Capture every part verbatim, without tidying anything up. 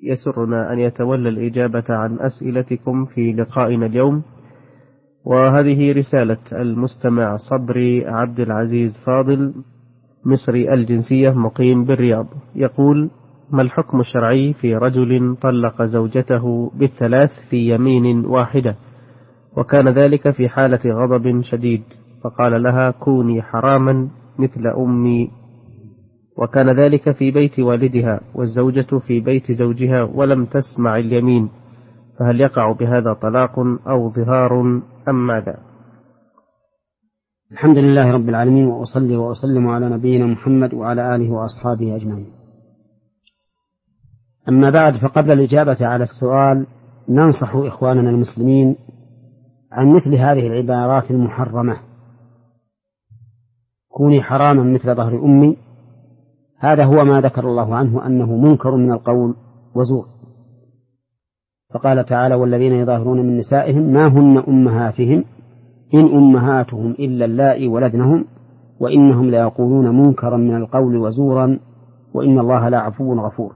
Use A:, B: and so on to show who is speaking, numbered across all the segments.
A: يسرنا أن يتولى الإجابة عن أسئلتكم في لقائنا اليوم. وهذه رسالة المستمع صبري عبد العزيز فاضل، مصري الجنسية، مقيم بالرياض، يقول: ما الحكم الشرعي في رجل طلق زوجته بالثلاث في يمين واحدة، وكان ذلك في حالة غضب شديد، فقال لها: كوني حراما مثل أمي، وكان ذلك في بيت والدها والزوجة في بيت زوجها ولم تسمع اليمين، فهل يقع بهذا طلاق أو ظهار أم ماذا؟
B: الحمد لله رب العالمين، وأصلي وأسلم على نبينا محمد وعلى آله وأصحابه أجمعين. أما بعد، فقبل الإجابة على السؤال ننصح إخواننا المسلمين عن مثل هذه العبارات المحرمة: كوني حراما مثل ظهر أمي. هذا هو ما ذكر الله عنه أنه منكر من القول وزور، فقال تعالى: والذين يظاهرون من نسائهم ما هن أمهاتهم إن أمهاتهم إلا اللائي ولدنهم وإنهم ليقولون منكرا من القول وزورا وإن الله لعفو غفور.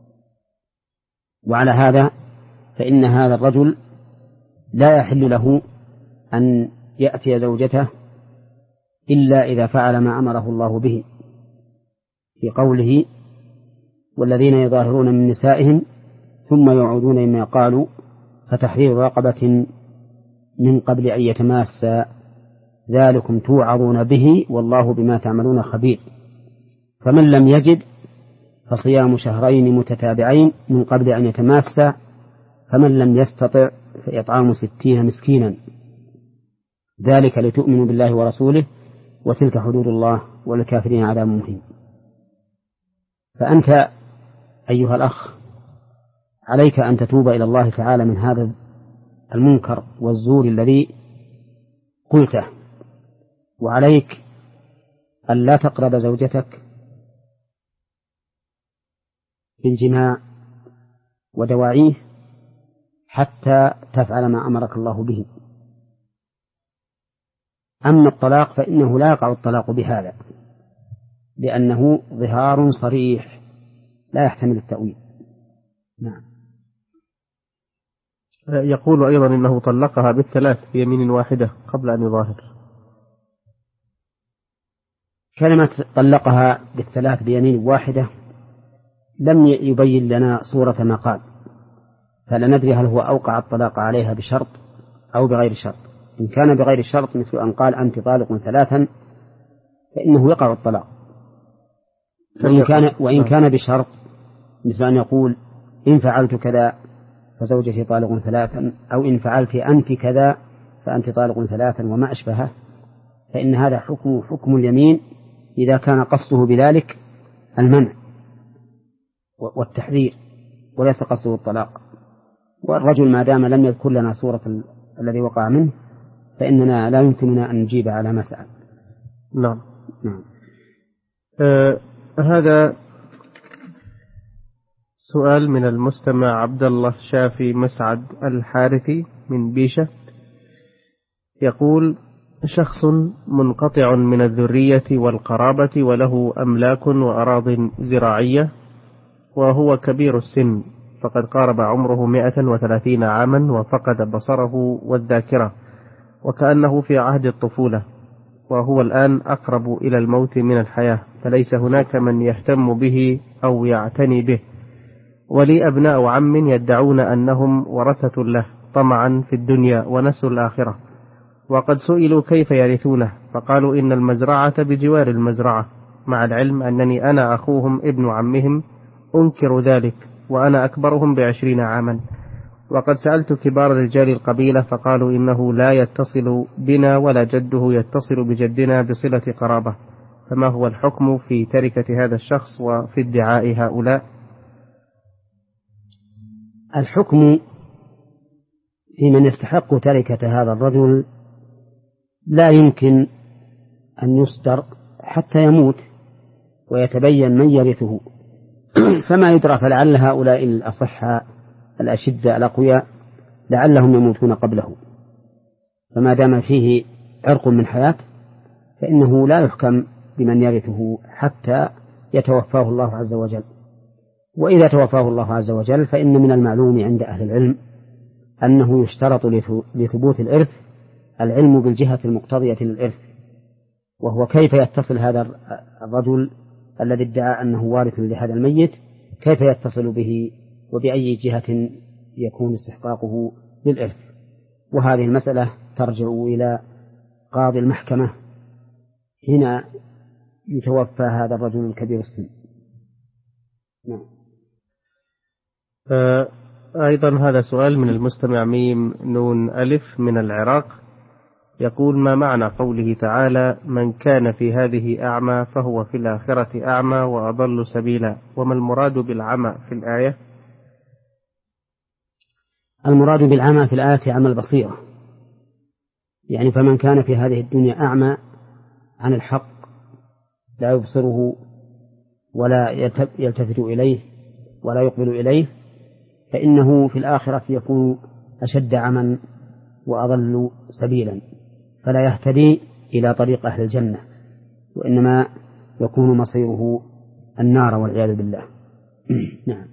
B: وعلى هذا فإن هذا الرجل لا يحل له أن يأتي زوجته إلا إذا فعل ما أمره الله به في قوله: والذين يظاهرون من نسائهم ثم يعودون لما قالوا فتحرير رقبة من قبل أن يتماسا ذلكم توعظون به والله بما تعملون خبير. فمن لم يجد فصيام شهرين متتابعين من قبل أن يتماسا، فمن لم يستطع فإطعام ستين مسكينا، ذلك لتؤمنوا بالله ورسوله وتلك حدود الله وللكافرين عذاب مهين. فأنت أيها الأخ عليك أن تتوب إلى الله تعالى من هذا المنكر والزور الذي قلته، وعليك أن لا تقرب زوجتك بالجماع ودواعيه حتى تفعل ما أمرك الله به. أما الطلاق فإنه لا يقع الطلاق بهذا، لأنه ظهار صريح لا يحتمل التأويل. نعم.
A: يقول أيضا إنه طلقها بالثلاث في يمين واحدة قبل أن يظاهر.
B: كلمة طلقها بالثلاث بيمين واحدة لم يبين لنا صورة ما قال، فلا ندري هل هو أوقع الطلاق عليها بشرط أو بغير شرط. إن كان بغير شرط مثل أن قال أنت طالق ثلاثا فإنه يقع الطلاق، وإن كان, وإن كان بشرط مثل أن يقول إن فعلت كذا فزوجتي طالق ثلاثا، أو إن فعلت أنت كذا فأنت طالق ثلاثا وما أشبهه، فإن هذا حكم حكم اليمين إذا كان قصده بذلك المنع والتحذير وليس قصده الطلاق. والرجل ما دام لم يذكر لنا صورة الذي وقع منه فإننا لا يمكننا أن نجيب على ما سأل.
A: نعم. نعم. آه هذا سؤال من المستمع عبد الله شافي مسعد الحارثي من بيشة، يقول: شخص منقطع من الذرية والقرابة وله أملاك وأراض زراعية وهو كبير السن، فقد قارب عمره مئة وثلاثين عاما وفقد بصره والذاكرة وكأنه في عهد الطفولة، وهو الآن أقرب إلى الموت من الحياة، فليس هناك من يهتم به أو يعتني به، ولي أبناء عم يدعون أنهم ورثة له طمعا في الدنيا ونسوا الآخرة، وقد سئلوا كيف يرثونه فقالوا إن المزرعة بجوار المزرعة، مع العلم أنني أنا أخوهم ابن عمهم أنكر ذلك وأنا أكبرهم بعشرين عاما، وقد سألت كبار رجال القبيلة فقالوا إنه لا يتصل بنا ولا جده يتصل بجدنا بصلة قرابة، فما هو الحكم في تركة هذا الشخص وفي ادعاء هؤلاء؟
B: الحكم في من يستحق تركة هذا الرجل لا يمكن أن يصدر حتى يموت ويتبين من يرثه، فما يدرى، فلعل هؤلاء الأصحاء الأشداء الأقوياء لعلهم يموتون قبله، فما دام فيه عرق من حياة فإنه لا يحكم بمن يرثه حتى يتوفاه الله عز وجل. وإذا توفاه الله عز وجل فإن من المعلوم عند أهل العلم أنه يشترط لثبوت الإرث العلم بالجهة المقتضية للإرث، وهو كيف يتصل هذا الرجل الذي ادعى أنه وارث لهذا الميت، كيف يتصل به وبأي جهة يكون استحقاقه للإرث. وهذه المسألة ترجع إلى قاضي المحكمة هنا يتوفى هذا الرجل الكبير السن. نعم.
A: آه أيضا هذا سؤال من المستمع ميم نون ألف من العراق، يقول: ما معنى قوله تعالى: من كان في هذه أعمى فهو في الآخرة أعمى وأضل سبيلا؟ وما المراد بالعمى في الآية؟
B: المراد بالعمى في الآية عمى البصيرة، يعني فمن كان في هذه الدنيا أعمى عن الحق لا يبصره ولا يلتفت إليه ولا يقبل إليه، فإنه في الآخرة يكون أشد عمى وأضل سبيلا، فلا يهتدي إلى طريق أهل الجنة، وإنما يكون مصيره النار والعياذ بالله. نعم.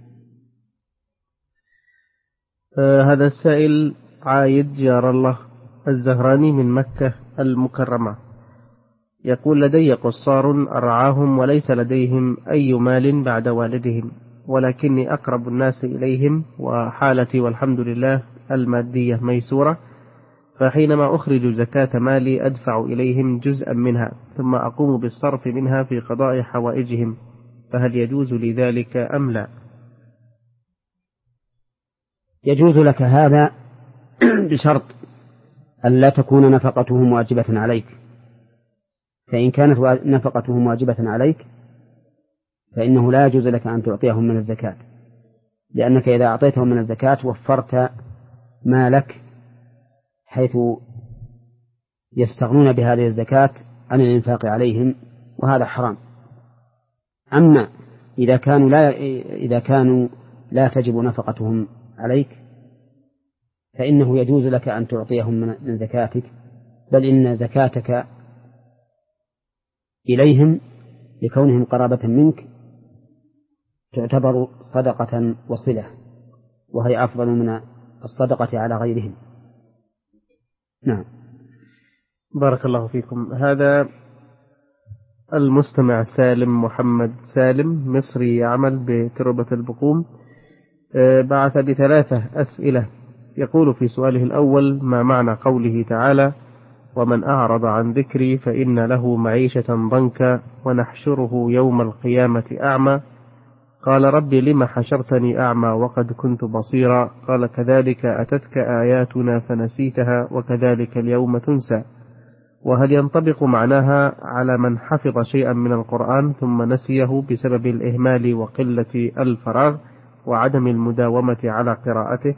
A: آه هذا السائل عايد جار الله الزهراني من مكة المكرمة، يقول: لدي قصار أرعاهم وليس لديهم أي مال بعد والدهم، ولكني أقرب الناس إليهم وحالتي والحمد لله المادية ميسورة، فحينما أخرج زكاة مالي أدفع إليهم جزءا منها ثم أقوم بالصرف منها في قضاء حوائجهم، فهل يجوز لي ذلك أم لا؟
B: يجوز لك هذا بشرط أن لا تكون نفقتهم واجبة عليك، فإن كانت نفقتهم واجبة عليك فإنه لا يجوز لك أن تعطيهم من الزكاة، لأنك إذا أعطيتهم من الزكاة وفرت مالك حيث يستغنون بهذه الزكاة عن الإنفاق عليهم، وهذا حرام. أما إذا كانوا لا إذا كانوا لا تجب نفقتهم عليك فإنه يجوز لك أن تعطيهم من زكاتك، بل إن زكاتك إليهم لكونهم قرابة منك تعتبر صدقة وصلة، وهي أفضل من الصدقة على غيرهم. نعم.
A: بارك الله فيكم. هذا المستمع سالم محمد سالم مصري يعمل بتربة البقوم، بعث بثلاثة أسئلة. يقول في سؤاله الأول: ما معنى قوله تعالى: ومن أعرض عن ذكري فإن له معيشة ضنكا ونحشره يوم القيامة أعمى؟ قال: ربي لم حشرتني أعمى وقد كنت بصيرا؟ قال: كذلك أتتك آياتنا فنسيتها وكذلك اليوم تنسى. وهل ينطبق معناها على من حفظ شيئا من القرآن ثم نسيه بسبب الإهمال وقلة الفراغ وعدم المداومة على قراءته؟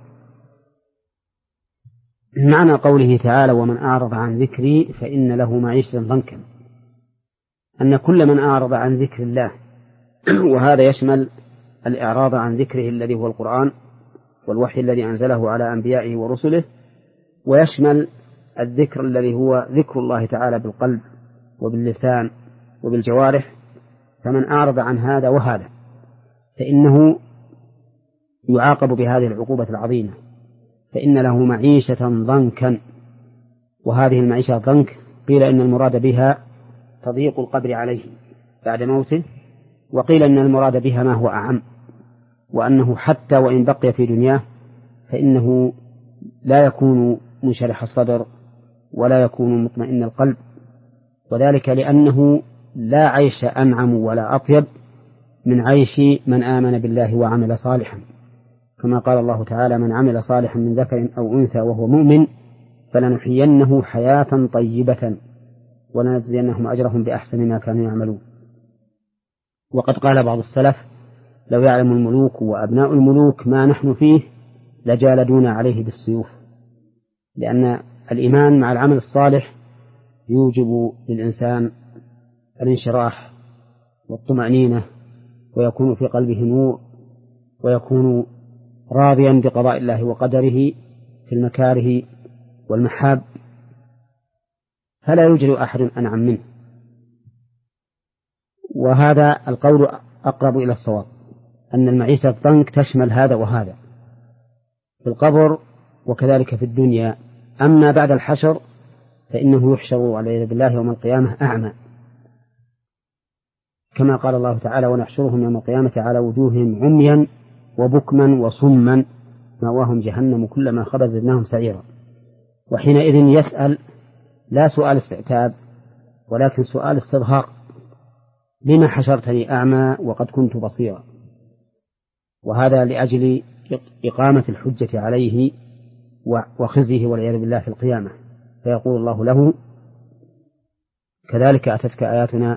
B: معنى قوله تعالى: ومن أعرض عن ذكري فإن له معيشة ضنكا، أن كل من أعرض عن ذكر الله وهذا يشمل الإعراض عن ذكره الذي هو القرآن والوحي الذي أنزله على أنبيائه ورسله، ويشمل الذكر الذي هو ذكر الله تعالى بالقلب وباللسان وبالجوارح، فمن أعرض عن هذا وهذا فإنه يعاقب بهذه العقوبة العظيمة، فإن له معيشة ضنكا. وهذه المعيشة ضنك قيل إن المراد بها تضييق القبر عليه بعد موته، وقيل إن المراد بها ما هو أعم، وأنه حتى وإن بقي في دنياه فإنه لا يكون منشرح الصدر ولا يكون مطمئن القلب، وذلك لأنه لا عيش أنعم ولا أطيب من عيش من آمن بالله وعمل صالحا، كما قال الله تعالى: من عمل صالحا من ذكر أو أنثى وهو مؤمن فلنحيينه حياة طيبة ولنجزينهم أجرهم بأحسن ما كانوا يعملون. وقد قال بعض السلف: لو يعلم الملوك وأبناء الملوك ما نحن فيه لجالدونا عليه بالسيوف، لأن الإيمان مع العمل الصالح يوجب للإنسان الانشراح والطمأنينة، ويكون في قلبه نور، ويكون راضيا بقضاء الله وقدره في المكاره والمحاب، فلا يوجد أحد أنعم منه. وهذا القول أقرب إلى الصواب، أن المعيشة الضنك تشمل هذا وهذا في القبر وكذلك في الدنيا. أما بعد الحشر فإنه يحشر والعياذ بالله يوم القيامة أعمى، كما قال الله تعالى: ونحشرهم يوم القيامة على وجوههم عميا وبكما وصما مأواهم جهنم كلما خبت زدناهم سعيرا. وحينئذ يسأل لا سؤال استعتاب ولكن سؤال استظهار: لما حشرتني أعمى وقد كنت بصيرا؟ وهذا لأجل إقامة الحجة عليه وخزيه والعياذ بالله في القيامة. فيقول الله له: كذلك أتتك آياتنا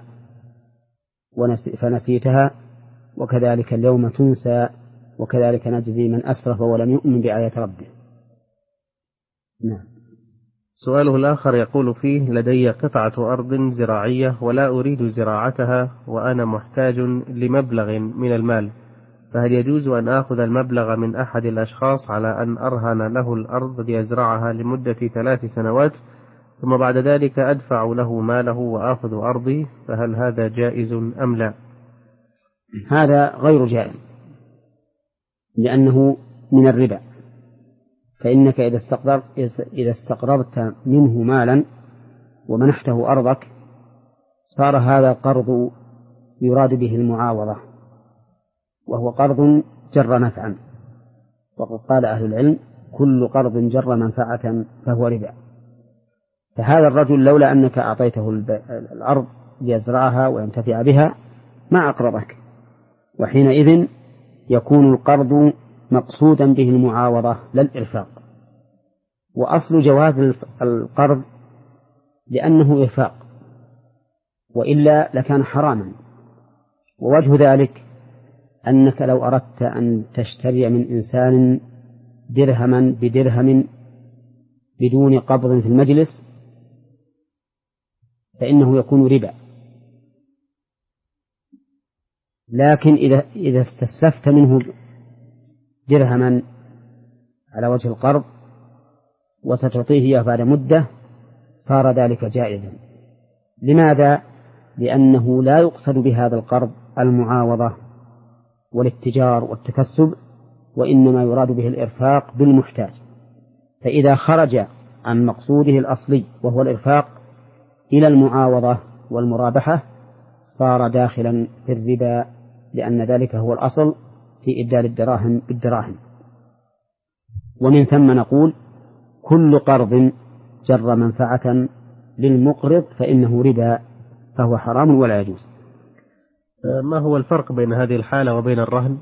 B: فنسيتها وكذلك اليوم تنسى وكذلك نجزي من أسرف ولم يؤمن بآيات ربه. نعم.
A: سؤاله الآخر يقول فيه: لدي قطعة أرض زراعية ولا أريد زراعتها وأنا محتاج لمبلغ من المال، فهل يجوز أن آخذ المبلغ من أحد الأشخاص على أن أرهن له الأرض ليزرعها لمدة ثلاث سنوات ثم بعد ذلك أدفع له ماله وآخذ أرضي، فهل هذا جائز أم لا؟
B: هذا غير جائز لأنه من الربا. فإنك إذا استقرضت إذا استقرضت منه مالا ومنحته أرضك صار هذا قرض يراد به المعاوضة، وهو قرض جر نفعا، وقد قال أهل العلم: كل قرض جر منفعة فهو ربا. فهذا الرجل لولا أنك أعطيته الأرض ليزرعها وينتفع بها ما أقرضك، وحينئذ يكون القرض مقصودا به المعاوضة لا الإرفاق. وأصل جواز القرض لأنه إرفاق، وإلا لكان حراما. ووجه ذلك أنك لو أردت أن تشتري من إنسان درهما بدرهم بدون قبض في المجلس فإنه يكون ربا. لكن إذا إذا استسلفت منه درهما على وجه القرض وستعطيه إياه بعد مدة صار ذلك جائزا. لماذا؟ لأنه لا يقصد بهذا القرض المعاوضة والاتجار والتكسب، وإنما يراد به الإرفاق بالمحتاج. فإذا خرج عن مقصوده الأصلي وهو الإرفاق إلى المعاوضة والمرابحة صار داخلا في الربا، لأن ذلك هو الأصل في إبدال الدراهم بالدراهم. ومن ثم نقول: كل قرض جر منفعة للمقرض فإنه ربا، فهو حرام ولا يجوز.
A: ما هو الفرق بين هذه الحالة وبين الرهن؟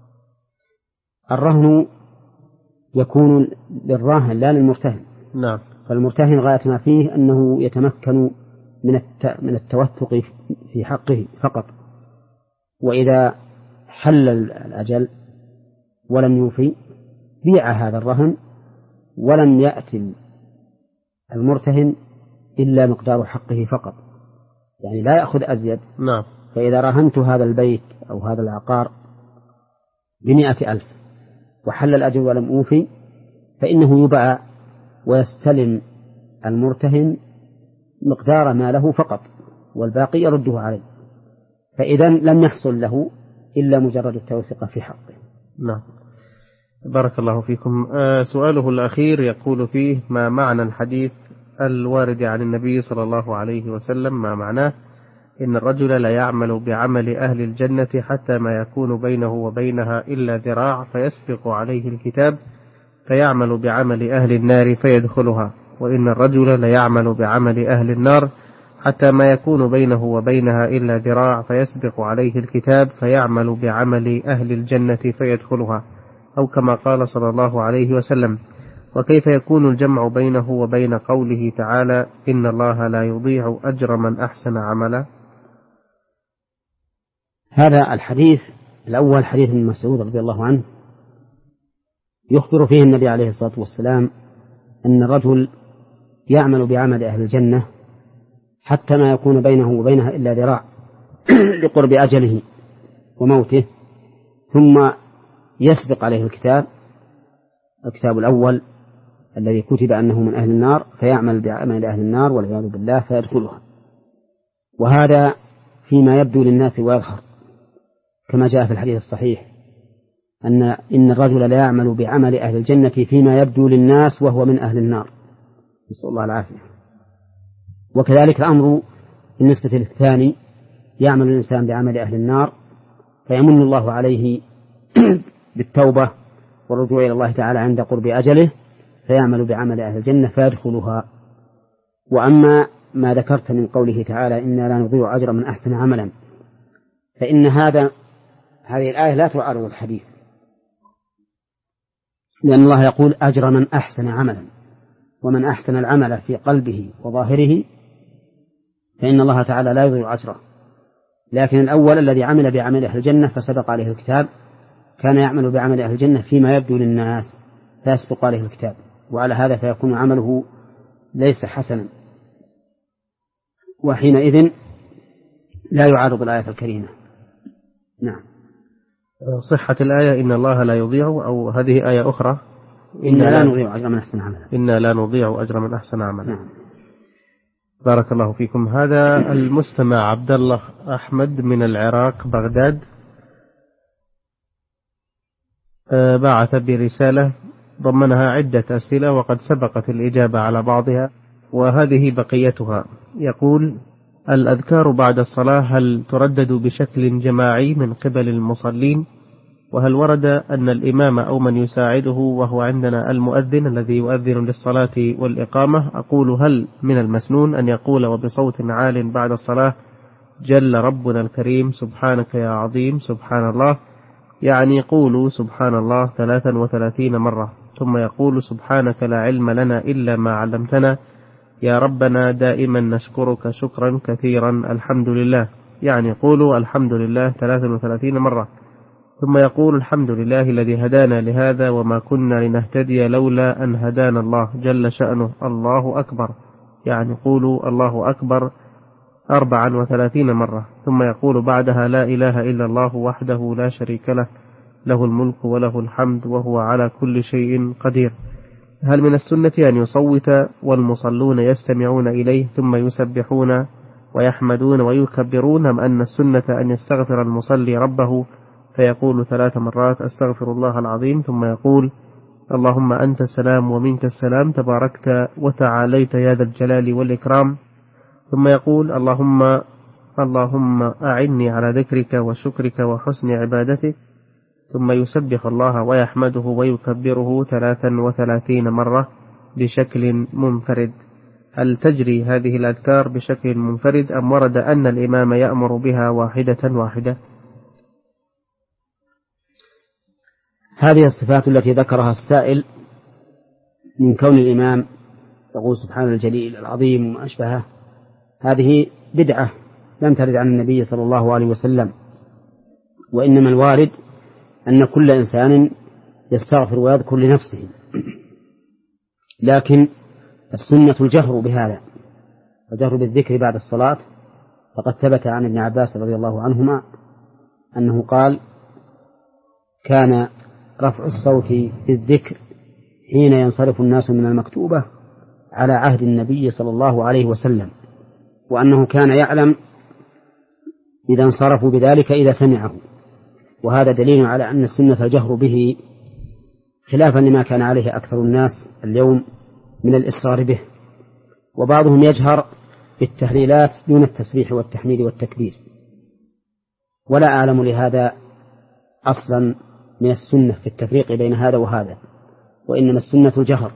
B: الرهن يكون للراهن لا للمرتهن.
A: نعم.
B: فالمرتهن غاية ما فيه أنه يتمكن من من التوثق في حقه فقط، وإذا حل الأجل ولم يوفي بيع هذا الرهن ولم يأتي المرتهن إلا مقدار حقه فقط، يعني لا يأخذ أزيد.
A: نعم.
B: فإذا رهنت هذا البيت أو هذا العقار بمئة ألف وحل الأجل ولم أوفي فإنه يباع ويستلم المرتهن مقدار ما له فقط والباقي يرده عليه، فإذا لم يحصل له إلا مجرد التوثيق في حقه.
A: نعم. بارك الله فيكم. آه سؤاله الأخير يقول فيه: ما معنى الحديث الوارد عن النبي صلى الله عليه وسلم، ما معناه إن الرجل لا يعمل بعمل أهل الجنة حتى ما يكون بينه وبينها إلا ذراع فيسبق عليه الكتاب فيعمل بعمل أهل النار فيدخلها، وإن الرجل لا يعمل بعمل أهل النار حتى ما يكون بينه وبينها إلا ذراع فيسبق عليه الكتاب فيعمل بعمل أهل الجنة فيدخلها، أو كما قال صلى الله عليه وسلم. وكيف يكون الجمع بينه وبين قوله تعالى: إن الله لا يضيع أجر من أحسن عملا؟
B: هذا الحديث الأول حديث ابن مسعود رضي الله عنه يخبر فيه النبي عليه الصلاة والسلام أن الرجل يعمل بعمل أهل الجنة حتى ما يكون بينه وبينها إلا ذراع لقرب أجله وموته، ثم يسبق عليه الكتاب الكتاب الأول الذي كتب أنه من أهل النار فيعمل بعمل أهل النار والعياذ بالله فيدخلها. وهذا فيما يبدو للناس ويظهر كما جاء في الحديث الصحيح أن إن الرجل لا يعمل بعمل أهل الجنة فيما يبدو للناس وهو من أهل النار، نسأل الله العافية. وكذلك الأمر بالنسبة للثاني، يعمل الإنسان بعمل أهل النار فيمن الله عليه بالتوبة والرجوع إلى الله تعالى عند قرب أجله فيعمل بعمل أهل الجنة فيدخلها. وأما ما ذكرت من قوله تعالى إنا لا نضيع أجر من أحسن عملا، فإن هذا هذه الآية لا تعارض الحديث، لأن الله يقول أجر من أحسن عملا، ومن أحسن العمل في قلبه وظاهره فإن الله تعالى لا يضيع أجره. لكن الأول الذي عمل بعمل أهل الجنة فسبق عليه الكتاب كان يعمل بعمل أهل الجنة فيما يبدو للناس فيسبق عليه الكتاب، وعلى هذا فيكون عمله ليس حسنا، وحينئذ لا يعارض الآية الكريمة. نعم.
A: صحة الآية إن الله لا يضيع، أو هذه آية أخرى
B: إنا لا نضيع أجر من أحسن عملا.
A: إنا لا نضيع أجر من أحسن عملا.
B: نعم.
A: بارك الله فيكم. هذا المستمع عبد الله أحمد من العراق بغداد بعث برسالة ضمنها عدة أسئلة وقد سبقت الإجابة على بعضها وهذه بقيتها. يقول: الأذكار بعد الصلاة هل تردد بشكل جماعي من قبل المصلين؟ وهل ورد أن الإمام أو من يساعده وهو عندنا المؤذن الذي يؤذن للصلاة والإقامة، أقول هل من المسنون أن يقول وبصوت عال بعد الصلاة جل ربنا الكريم سبحانك يا عظيم سبحان الله، يعني قولوا سبحان الله ثلاثا وثلاثين مرة، ثم يقول سبحانك لا علم لنا إلا ما علمتنا يا ربنا دائما نشكرك شكرا كثيرا الحمد لله، يعني قولوا الحمد لله ثلاثا وثلاثين مرة، ثم يقول الحمد لله الذي هدانا لهذا وما كنا لنهتدي لولا أن هدانا الله جل شأنه الله أكبر، يعني قولوا الله أكبر أربعا وثلاثين مرة، ثم يقول بعدها لا إله إلا الله وحده لا شريك له له الملك وله الحمد وهو على كل شيء قدير. هل من السنة أن يصوت والمصلون يستمعون إليه ثم يسبحون ويحمدون ويكبرون، أم أن السنة أن يستغفر المصلي ربه فيقول ثلاث مرات أستغفر الله العظيم ثم يقول اللهم أنت السلام ومنك السلام تباركت وتعاليت يا ذا الجلال والإكرام، ثم يقول اللهم اللهم أعني على ذكرك وشكرك وحسن عبادتك، ثم يسبح الله ويحمده ويكبره ثلاثا وثلاثين مرة بشكل منفرد. هل تجري هذه الأذكار بشكل منفرد أم ورد أن الإمام يأمر بها واحدة واحدة؟
B: هذه الصفات التي ذكرها السائل من كون الإمام يقول سبحان الجليل العظيم وما أشبهه، هذه بدعة لم ترد عن النبي صلى الله عليه وسلم، وإنما الوارد أن كل إنسان يستغفر ويذكر لنفسه، لكن السنة الجهر بهذا، الجهر بالذكر بعد الصلاة، فقد ثبت عن ابن عباس رضي الله عنهما أنه قال كان رفع الصوت بالذكر حين ينصرف الناس من المكتوبة على عهد النبي صلى الله عليه وسلم، وأنه كان يعلم إذا انصرفوا بذلك إذا سمعه، وهذا دليل على أن السنة الجهر به خلافا لما كان عليه أكثر الناس اليوم من الإصرار به، وبعضهم يجهر بالتهليلات دون التسبيح والتحميد والتكبير، ولا أعلم لهذا أصلا من السنة في التفريق بين هذا وهذا، وإنما السنة الجهر.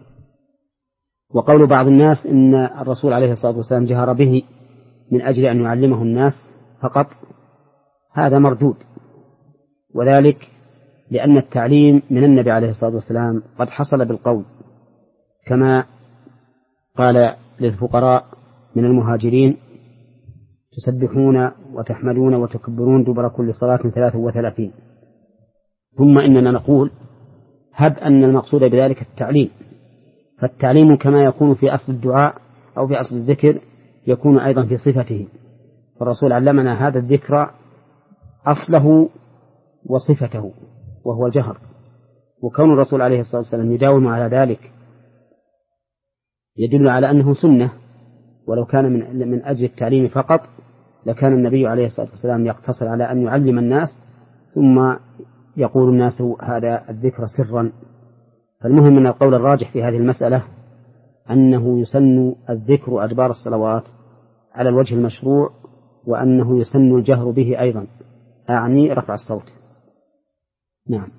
B: وقول بعض الناس إن الرسول عليه الصلاة والسلام جهر به من أجل أن يعلمه الناس فقط، هذا مردود، وذلك لأن التعليم من النبي عليه الصلاة والسلام قد حصل بالقول، كما قال للفقراء من المهاجرين تسبحون وتحمدون وتكبرون دبر كل صلاة ثلاث وثلاثين. ثم إننا نقول هب أن المقصود بذلك التعليم، فالتعليم كما يكون في أصل الدعاء أو في أصل الذكر يكون أيضا في صفته، فالرسول علمنا هذا الذكر أصله وصفته وهو الجهر، وكون الرسول عليه الصلاة والسلام يداوم على ذلك يدل على أنه سنة، ولو كان من, من أجل التعليم فقط لكان النبي عليه الصلاة والسلام يقتصر على أن يعلم الناس ثم يقول الناس هذا الذكر سرا. فالمهم أن القول الراجح في هذه المسألة أنه يسن الذكر أدبار الصلوات على الوجه المشروع، وأنه يسن الجهر به أيضا، أعني رفع الصوت. نعم.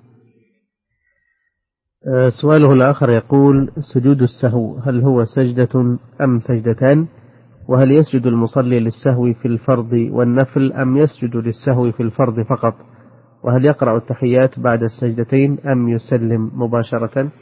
A: سؤاله الآخر يقول: سجود السهو هل هو سجدة أم سجدتان؟ وهل يسجد المصلي للسهو في الفرض والنفل أم يسجد للسهو في الفرض فقط؟ وهل يقرأ التحيات بعد السجدتين أم يسلم مباشرة؟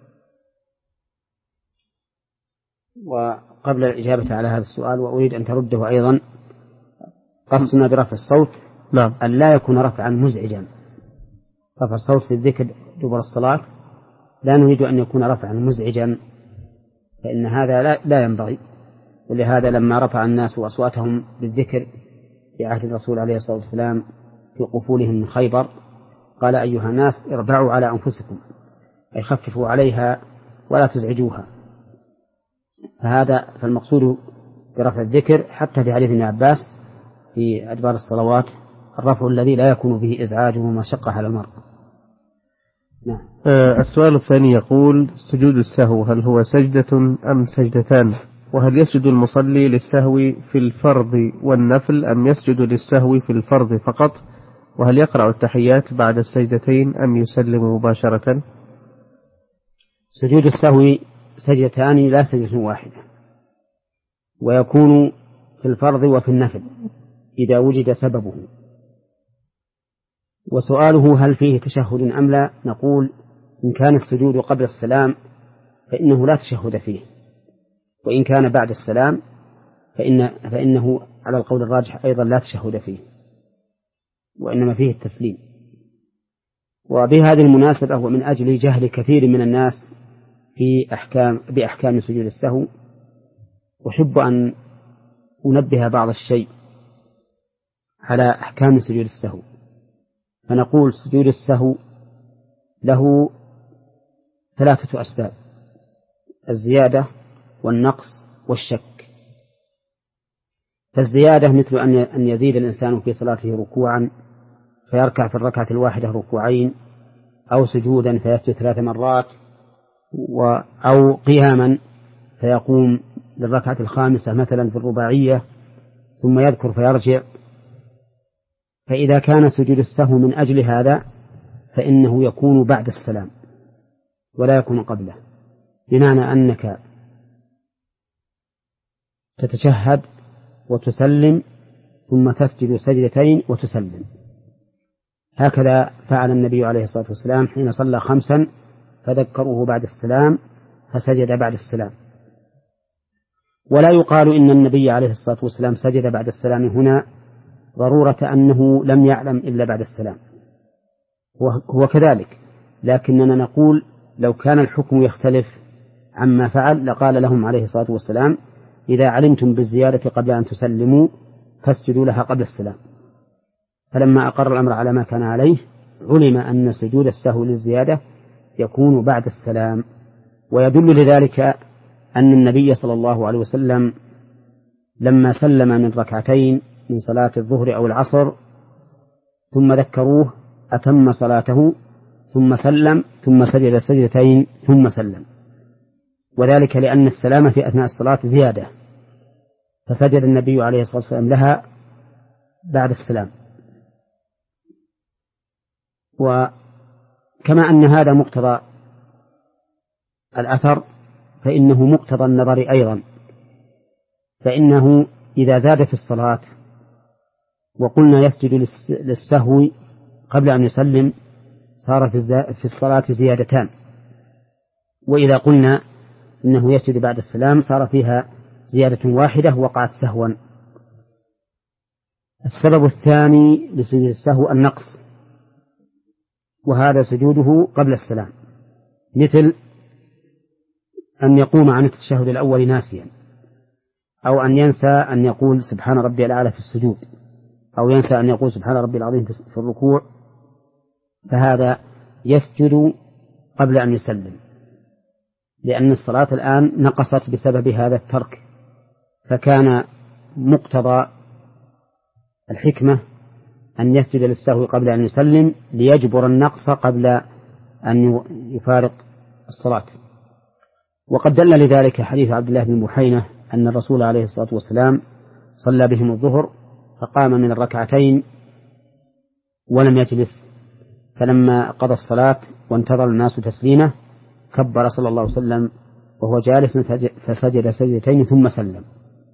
B: وقبل الإجابة على هذا السؤال وأريد أن ترده أيضا، قصنا برفع الصوت
A: نعم
B: أن لا يكون رفعا مزعجا. رفع الصوت في الذكر دبر الصلاة لا نريد أن يكون رفعا مزعجا، فإن هذا لا, لا ينبغي. ولهذا لما رفع الناس أصواتهم بالذكر في عهد الرسول عليه الصلاة والسلام في قفولهم من خيبر قال: أيها الناس اربعوا على أنفسكم، أي خففوا عليها ولا تزعجوها. فهذا فالمقصود برفع الذكر حتى في حديث ابن عباس في أدبار الصلوات الرفع الذي لا يكون به إزعاج ومشقة على المرء. نعم.
A: السؤال الثاني يقول: سجود السهو هل هو سجدة أم سجدتان؟ وهل يسجد المصلي للسهو في الفرض والنفل أم يسجد للسهو في الفرض فقط؟ وهل يقرأ التحيات بعد السجدتين أم يسلم مباشرة؟
B: سجود السهو سجدتان لا سجدة واحدة، ويكون في الفرض وفي النفل إذا وجد سببه. وسؤاله هل فيه تشهد أم لا، نقول إن كان السجود قبل السلام فإنه لا تشهد فيه، وإن كان بعد السلام فإن فإنه على القول الراجح أيضا لا تشهد فيه، وإنما فيه التسليم. وبهذه المناسبة ومن أجل جهل كثير من الناس في أحكام بأحكام سجود السهو أحب أن أنبه بعض الشيء على أحكام سجود السهو. فنقول سجود السهو له ثلاثة أسباب: الزيادة والنقص والشك. فالزيادة مثل أن يزيد الإنسان في صلاته ركوعا فيركع في الركعة الواحدة ركوعين، أو سجودا فيسجد ثلاث مرات، أو قياما فيقوم للركعة الخامسة مثلا في الرباعية ثم يذكر فيرجع. فإذا كان سجود السهو من أجل هذا فإنه يكون بعد السلام ولا يكون قبله، بمعنى أنك تتشهد وتسلم ثم تسجد سجدتين وتسلم. هكذا فعل النبي عليه الصلاة والسلام حين صلى خمسا فذكروه بعد السلام فسجد بعد السلام. ولا يقال إن النبي عليه الصلاة والسلام سجد بعد السلام هنا ضرورة أنه لم يعلم إلا بعد السلام، هو كذلك، لكننا نقول لو كان الحكم يختلف عما فعل لقال لهم عليه الصلاة والسلام: إذا علمتم بالزيادة قبل أن تسلموا فاسجدوا لها قبل السلام. فلما أقر الأمر على ما كان عليه علم أن سجود السهو للزيادة يكون بعد السلام. ويدل لذلك أن النبي صلى الله عليه وسلم لما سلم من ركعتين من صلاة الظهر أو العصر ثم ذكروه أتم صلاته ثم سلم ثم سجد سجدتين ثم سلم، وذلك لأن السلام في أثناء الصلاة زيادة، فسجد النبي عليه الصلاة والسلام لها بعد السلام. وكما أن هذا مقتضى الأثر فإنه مقتضى النظر أيضا، فإنه إذا زاد في الصلاة وقلنا يسجد للسهو قبل أن يسلم صار في الصلاة زيادتان، وإذا قلنا إنه يسجد بعد السلام صار فيها زيادة واحدة وقعت سهوا. السبب الثاني لسجود السهو النقص، وهذا سجوده قبل السلام، مثل أن يقوم عن التشهد الأول ناسيا، أو أن ينسى أن يقول سبحان ربي الأعلى في السجود، أو ينسى أن يقول سبحان ربي العظيم في الركوع، فهذا يسجد قبل أن يسلم، لأن الصلاة الآن نقصت بسبب هذا الترك. فكان مقتضى الحكمة أن يسجد للسهو قبل أن يسلم ليجبر النقص قبل أن يفارق الصلاة. وقد دل لذلك حديث عبد الله بن بحينة أن الرسول عليه الصلاة والسلام صلى بهم الظهر فقام من الركعتين ولم يجلس، فلما قضى الصلاة وانتظر الناس تسليمه كبر صلى الله عليه وسلم وهو جالس فسجد سجدتين ثم سلم.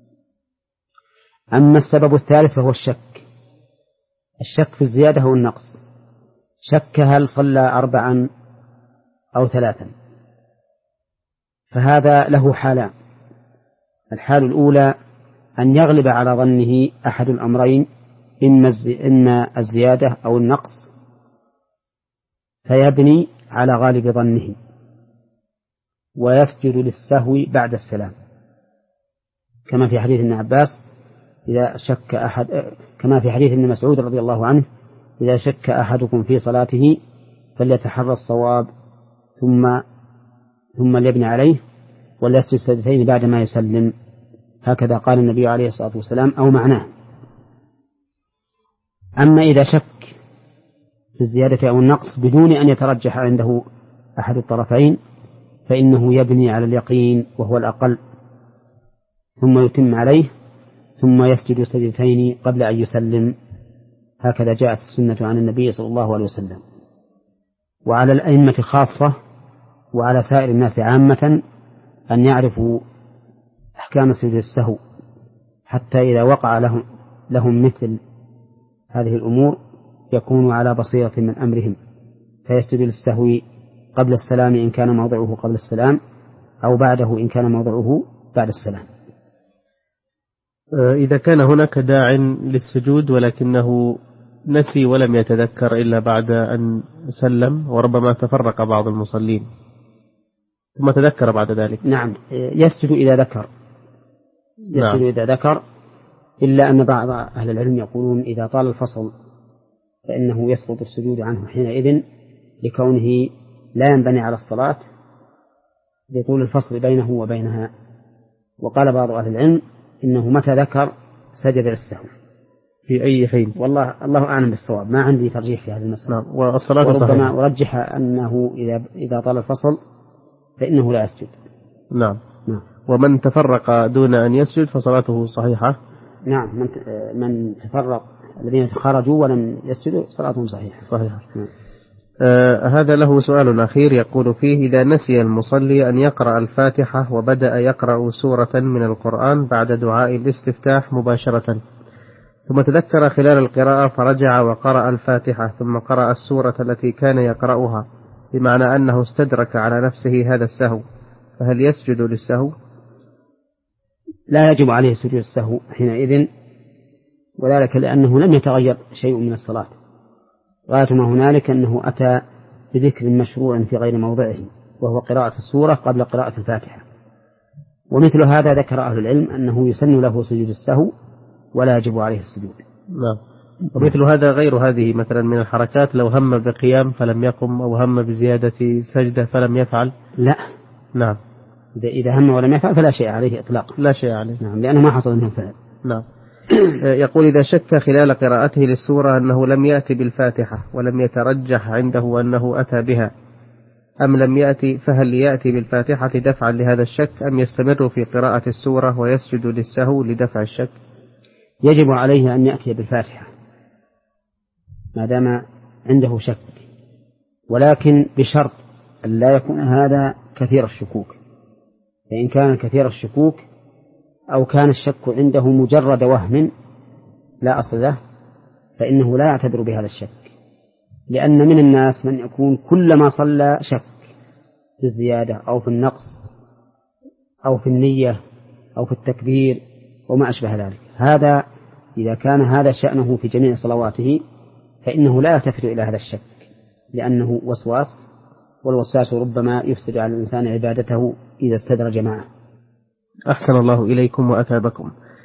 B: أما السبب الثالث فهو الشك، الشك في الزيادة أو النقص. شك هل صلى أربعا أو ثلاثا، فهذا له حالان. الحال الأولى أن يغلب على ظنه أحد الأمرين، إما الزيادة أو النقص، فيبني على غالب ظنه ويسجد للسهو بعد السلام، كما في حديث ابن عباس إذا شك أحد كما في حديث ابن مسعود رضي الله عنه إذا شك أحدكم في صلاته فليتحرى الصواب ثم ثم ليبني عليه وليسجد سجدتين بعد ما يسلم، هكذا قال النبي عليه الصلاة والسلام أو معناه. أما إذا شك في الزيادة أو النقص بدون أن يترجح عنده أحد الطرفين فإنه يبني على اليقين وهو الأقل ثم يتم عليه ثم يسجد سجدتين قبل أن يسلم، هكذا جاءت السنة عن النبي صلى الله عليه وسلم. وعلى الأئمة خاصة وعلى سائر الناس عامة أن يعرفوا أحكام سجود السهو، حتى إذا وقع لهم, لهم مثل هذه الأمور يكونوا على بصيرة من أمرهم، فيسجد للسهو قبل السلام إن كان موضعه قبل السلام أو بعده إن كان موضعه بعد السلام.
A: إذا كان هناك داع للسجود ولكنه نسي ولم يتذكر إلا بعد أن سلم، وربما تفرق بعض المصلين ثم تذكر بعد ذلك،
B: نعم يسجد إذا ذكر يسجد
A: نعم.
B: إذا ذكر، إلا أن بعض أهل العلم يقولون إذا طال الفصل فإنه يسقط السجود عنه حينئذ لكونه لا ينبني على الصلاة لطول الفصل بينه وبينها. وقال بعض أهل العلم إنه متى ذكر سجد للسهو
A: في أي حين،
B: والله الله أعلم بالصواب، ما عندي ترجيح في هذه المسألة.
A: نعم. والصلاة
B: وربما أرجح أنه إذا إذا طال الفصل فإنه لا يسجد.
A: نعم.
B: نعم.
A: ومن تفرق دون أن يسجد فصلاته صحيحة.
B: نعم. من من تفرق الذين خرجوا ولم يسجدوا صلاتهم صحيحة.
A: صحيحة. نعم. آه هذا له سؤال أخير يقول فيه: إذا نسي المصلي أن يقرأ الفاتحة وبدأ يقرأ سورة من القرآن بعد دعاء الاستفتاح مباشرة، ثم تذكر خلال القراءة فرجع وقرأ الفاتحة ثم قرأ السورة التي كان يقرأها، بمعنى أنه استدرك على نفسه هذا السهو، فهل يسجد للسهو؟
B: لا يجب عليه سجود السهو حينئذ، وذلك لأنه لم يتغير شيء من الصلاة، غاية ما هنالك أنه أتى بذكر مشروع في غير موضعه وهو قراءة السورة قبل قراءة الفاتحة. ومثل هذا ذكر أهل العلم أنه يسن له سجود السهو ولا يجب عليه السجود.
A: نعم. ومثل هذا غير هذه مثلا من الحركات، لو هم بقيام فلم يقم أو هم بزيادة سجدة فلم يفعل،
B: لا.
A: نعم.
B: إذا هم ولم يفعل فلا شيء عليه إطلاقا.
A: لا شيء عليه.
B: نعم، لأنه ما حصل منه فعل.
A: نعم. يقول: إذا شك خلال قراءته للسورة أنه لم يأتي بالفاتحة ولم يترجح عنده أنه أتى بها أم لم يأتي، فهل يأتي بالفاتحة دفعا لهذا الشك أم يستمر في قراءة السورة ويسجد للسهو لدفع الشك؟
B: يجب عليه أن يأتي بالفاتحة ما دام عنده شك، ولكن بشرط أن لا يكون هذا كثير الشكوك. فإن كان كثير الشكوك أو كان الشك عنده مجرد وهم لا أصل له فإنه لا يعتبر بهذا الشك، لأن من الناس من يكون كلما صلى شك في الزيادة أو في النقص أو في النية أو في التكبير وما أشبه ذلك. هذا إذا كان هذا شأنه في جميع صلواته فإنه لا يلتفت إلى هذا الشك، لأنه وسواس، والوسواس ربما يفسد على الإنسان عبادته إذا استدرج معه.
A: أحسن الله إليكم وأثابكم.